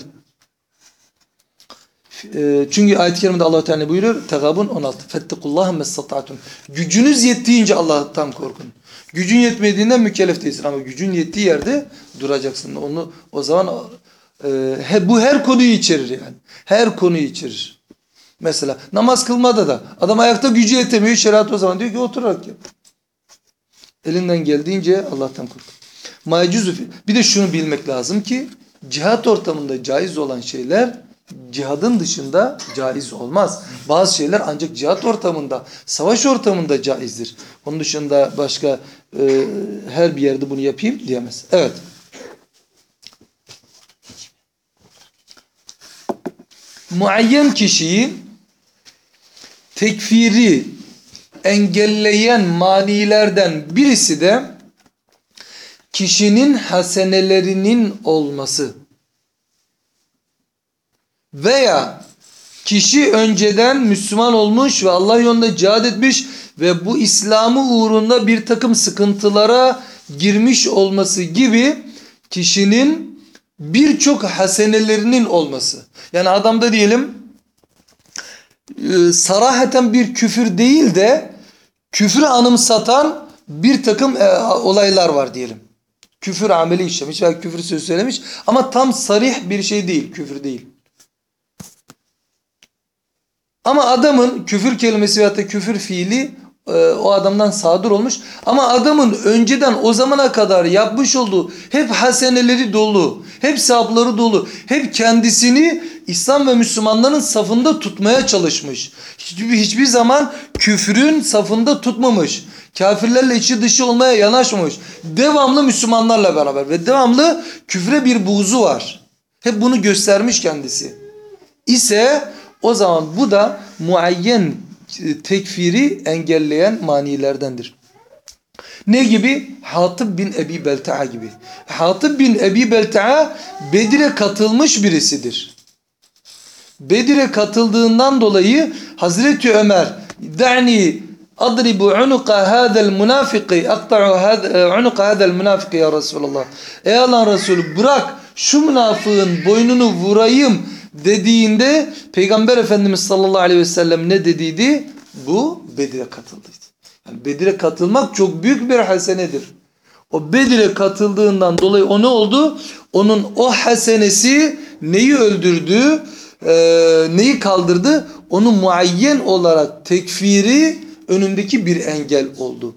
[SPEAKER 1] Çünkü ayet-i kerimede Allah Teala buyuruyor? Tegabun on altı. Fettekullaha messtata'tum. Gücünüz yettiğince Allah'tan korkun. Gücün yetmediğinden mükellef değilsin ama gücün yettiği yerde duracaksın. Onu o zaman e, bu her konuyu içerir yani. Her konuyu içerir. Mesela namaz kılmada da adam ayakta gücü yetemiyor. Şeriat o zaman diyor ki oturarak yap. Elinden geldiğince Allah'tan kork. Macuzu. Bir de şunu bilmek lazım ki cihat ortamında caiz olan şeyler cihadın dışında caiz olmaz. Bazı şeyler ancak cihat ortamında, savaş ortamında caizdir. Onun dışında başka e, her bir yerde bunu yapayım diyemez. Evet. Muayyen kişiyi tekfiri engelleyen manilerden birisi de kişinin hasenelerinin olması. Veya kişi önceden Müslüman olmuş ve Allah yolunda cihad etmiş ve bu İslam'ı uğrunda bir takım sıkıntılara girmiş olması gibi kişinin birçok hasenelerinin olması. Yani adamda diyelim sarahaten bir küfür değil de küfrü anımsatan bir takım e, olaylar var diyelim. Küfür ameli işlemiş veya küfür sözü söylemiş ama tam sarih bir şey değil, küfür değil. Ama adamın küfür kelimesi veyahut da küfür fiili e, o adamdan sadır olmuş. Ama adamın önceden o zamana kadar yapmış olduğu hep haseneleri dolu, hep sevapları dolu, hep kendisini İslam ve Müslümanların safında tutmaya çalışmış. Hiçbir, hiçbir zaman küfrün safında tutmamış. Kafirlerle içi dışı olmaya yanaşmamış. Devamlı Müslümanlarla beraber ve devamlı küfre bir buğzu var. Hep bunu göstermiş kendisi. İse o zaman bu da muayyen tekfiri engelleyen manilerdendir. Ne gibi? Hatib bin Ebi Belta'a gibi. Hatib bin Ebi Belta'a Bedir'e katılmış birisidir. Bedir'e katıldığından dolayı Hazreti Ömer "Da'ni adribu unuqa hada'l münafiki aqta'u unuqa hada'l münafiki ya Resulullah." Ey Allah'ın Resulü bırak şu münafığın boynunu vurayım dediğinde Peygamber Efendimiz sallallahu aleyhi ve sellem ne dediydi? Bu Bedir'e katıldıydı. Yani Bedir'e katılmak çok büyük bir hasenedir. O Bedir'e katıldığından dolayı o ne oldu? Onun o hasenesi neyi öldürdü? E, neyi kaldırdı? Onu muayyen olarak tekfiri önündeki bir engel oldu.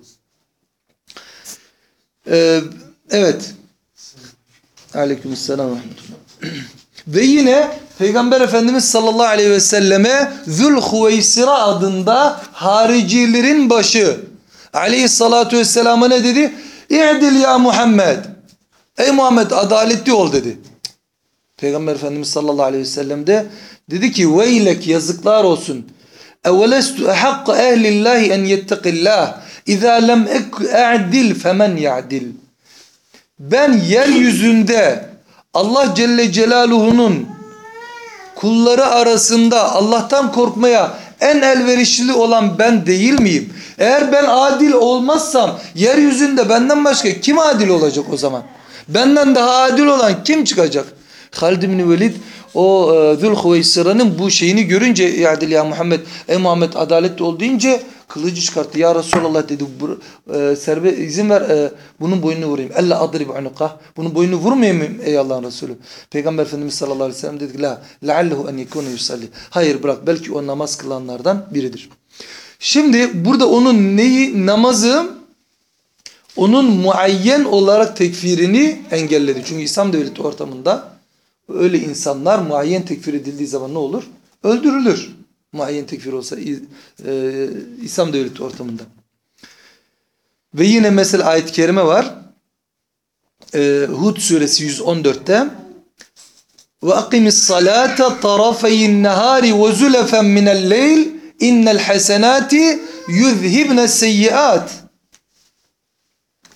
[SPEAKER 1] E, evet. Aleykümselam ve rahmetullah. Ve yine Peygamber Efendimiz sallallahu aleyhi ve selleme Zülhüveysira adında haricilerin başı aleyhissalatu vesselam'a ne dedi? İ'dil ya Muhammed. Ey Muhammed adaletli ol dedi. Peygamber Efendimiz sallallahu aleyhi ve sellem de dedi ki veylek yazıklar olsun. Evelestu ehakka ehlillahi en yettekillah. İzâ lem e'dil femen ya'dil. Ben yeryüzünde Allah Celle Celaluhu'nun kulları arasında Allah'tan korkmaya en elverişli olan ben değil miyim? Eğer ben adil olmazsam yeryüzünde benden başka kim adil olacak o zaman? Benden daha adil olan kim çıkacak? Halid bin Velid o e, Zülhüveysira'nın bu şeyini görünce "Ya ya Muhammed, ey Muhammed adaletli ol" deyince kılıcı çıkarttı. Ya Resulallah dedi, e, serbe izin ver e, bunun boynunu vurayım. Ella adrib unuqah. Bunun boynunu vurmayayım ey Allah'ın Resulü. Peygamber Efendimiz sallallahu aleyhi ve sellem dedi ki la leallehu en yekune yusalli. Hayır bırak, belki o namaz kılanlardan biridir. Şimdi burada onun neyi? Namazı onun muayyen olarak tekfirini engelledi. Çünkü İslam devleti ortamında öyle insanlar muayyen tekfir edildiği zaman ne olur? Öldürülür. Muayyen tekfir olsa e, İslam devleti ortamında. Ve yine mesela ayet-i kerime var. E, Hud suresi yüz on dörtte ve akimis salate tarafeyin nehari ve zulefen minel leyl innel hasenati yuzhibne seyyiat.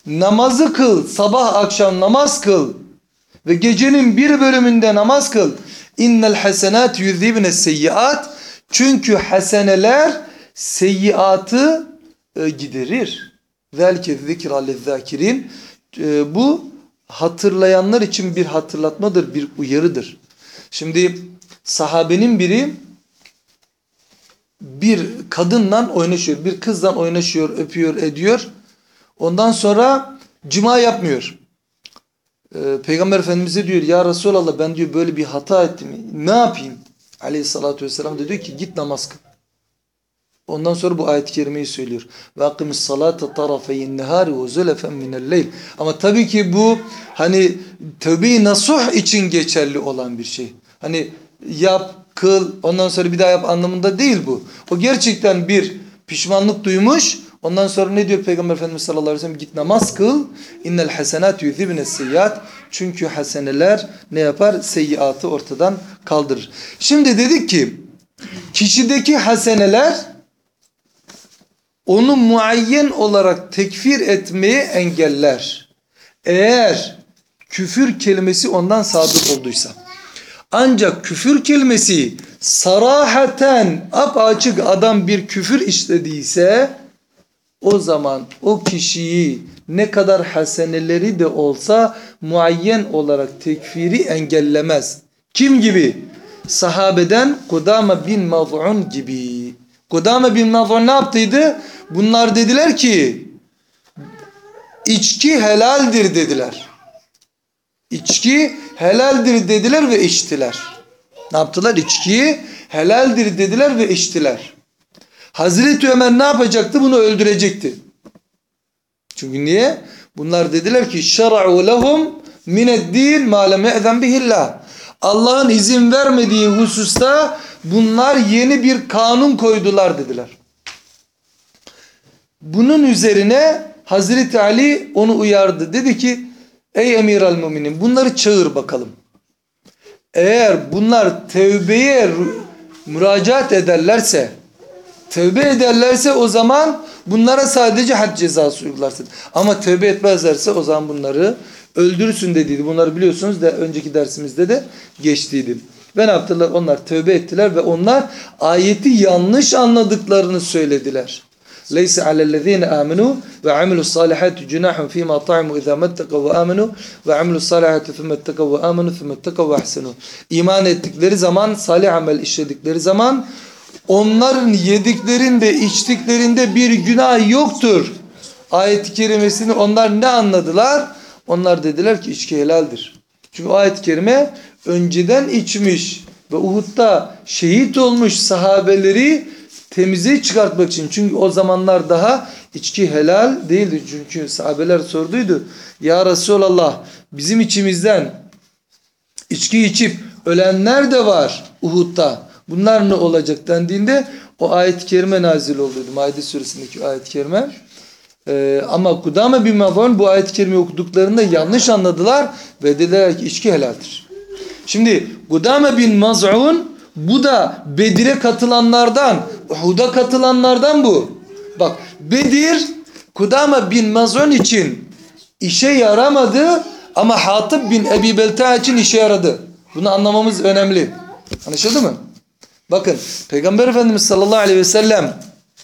[SPEAKER 1] namazı kıl, sabah akşam namaz kıl ve gecenin bir bölümünde namaz kıl. İnnel hasenat yuzhibne seyyiat. Çünkü haseneler seyyiatı e, giderir. Zelke zikra lezzakirin. E, bu hatırlayanlar için bir hatırlatmadır, bir uyarıdır. Şimdi sahabenin biri bir kadınla oynaşıyor, bir kızla oynaşıyor, öpüyor, ediyor. Ondan sonra cima yapmıyor. Ee, Peygamber Efendimiz'e diyor, ya Resulallah ben diyor böyle bir hata ettim. Ne yapayım? Aleyhissalatü vesselam da diyor ki git namaz kıl. Ondan sonra bu ayet-i kerimeyi söylüyor. Ve akimis salate tarafeyin nehari ve zülefen minel-leyl. Ama tabii ki bu hani tövbe-i nasuh için geçerli olan bir şey. Hani yap, kıl, ondan sonra bir daha yap anlamında değil bu. O gerçekten bir pişmanlık duymuş. Ondan sonra ne diyor Peygamber Efendimiz sallallahu aleyhi ve sellem? Git namaz kıl. İnnel hasenat yuzhibne seyyiat. Çünkü haseneler ne yapar? Seyyiatı ortadan kaldırır. Şimdi dedik ki kişideki haseneler onu muayyen olarak tekfir etmeyi engeller. Eğer küfür kelimesi ondan sadır olduysa. Ancak küfür kelimesi sarahaten apaçık adam bir küfür işlediyse o zaman o kişiyi ne kadar haseneleri de olsa muayyen olarak tekfiri engellemez. Kim gibi? Sahabeden Kudame bin Maz'un gibi. Kudame bin Maz'un ne yaptıydı? Bunlar dediler ki içki helaldir dediler. İçki helaldir dediler ve içtiler. Ne yaptılar? İçki helaldir dediler ve içtiler. Hazreti Ömer ne yapacaktı? Bunu öldürecekti. Çünkü niye? Bunlar dediler ki şer'u lehum mined-din ma lem ye'zen bihillah. Allah'ın izin vermediği hususta bunlar yeni bir kanun koydular dediler. Bunun üzerine Hazreti Ali onu uyardı. Dedi ki ey emir al müminin bunları çağır bakalım. Eğer bunlar tevbeye müracaat ederlerse tevbe ederlerse o zaman bunlara sadece had cezası uygularsın. Ama tevbe etmezlerse o zaman bunları öldürürsün dediydi. Bunları biliyorsunuz da önceki dersimizde de geçtiydi. Ve ne yaptılar? Onlar tövbe ettiler ve onlar ayeti yanlış anladıklarını söylediler. Leysa alellezine amenu ve amilus salihati cunahun fima ta'amu iza mettekav ve amenu ve amilus salihati thumma ettekav ve amenu thumma ettekav ve ahsenu. İman ettikleri zaman, salih amel işledikleri zaman onların yediklerinde, içtiklerinde bir günah yoktur. Ayet-i kerimesini onlar ne anladılar? Onlar dediler ki içki helaldir. Çünkü o ayet-i kerime önceden içmiş ve Uhud'da şehit olmuş sahabeleri temize çıkartmak için. Çünkü o zamanlar daha içki helal değildi. Çünkü sahabeler sorduydu. Ya Resulallah bizim içimizden içki içip ölenler de var Uhud'da. Bunlar ne olacak dendiğinde o ayet-i kerime nazil olduydu. Maide suresindeki ayet-i kerime. Ee, ama Kudame bin Maz'un bu ayet-i kerime okuduklarında yanlış anladılar ve dediler ki içki helaldir. Şimdi Kudame bin Maz'un bu da Bedir'e katılanlardan, Uhud'a katılanlardan bu. Bak Bedir Kudame bin Maz'un için işe yaramadı ama Hatib bin Ebi Belta için işe yaradı. Bunu anlamamız önemli. Anlaşıldı mı? Bakın Peygamber Efendimiz sallallahu aleyhi ve sellem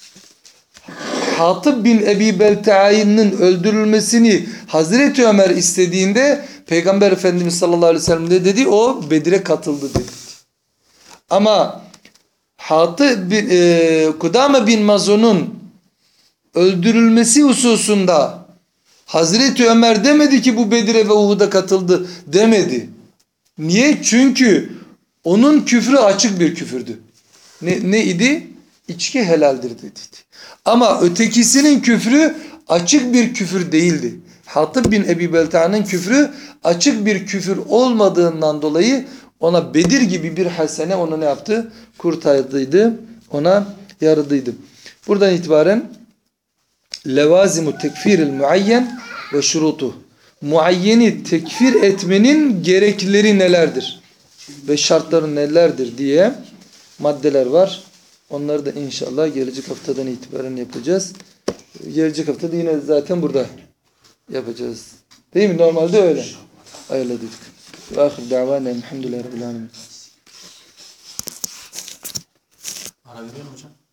[SPEAKER 1] Hatib bin Ebi Belta'nın öldürülmesini Hazreti Ömer istediğinde Peygamber Efendimiz sallallahu aleyhi ve sellem de dedi o Bedir'e katıldı dedi. Ama Hatib bin, e, Kudame bin Maz'un'un öldürülmesi hususunda Hazreti Ömer demedi ki bu Bedir'e ve Uhud'a katıldı demedi. Niye? Çünkü onun küfrü açık bir küfürdü. Ne, ne idi? İçki helaldir dedi. Ama ötekisinin küfrü açık bir küfür değildi. Hatib bin Ebi Belta'nın küfrü açık bir küfür olmadığından dolayı ona Bedir gibi bir hasene onu ne yaptı? Kurtardıydı. Ona yaradıydı. Buradan itibaren levazimu tekfiril muayyen ve şurutu. Muayyeni tekfir etmenin gerekleri nelerdir? Ve şartları nelerdir diye maddeler var. Onları da inşallah gelecek haftadan itibaren yapacağız. Gelecek hafta da yine zaten burada yapacağız. Değil mi? Normalde öyle. Ayarladık. Ve ahir davana elhamdülillahi rabbil alemin.
[SPEAKER 3] Ara veriyor mu hocam?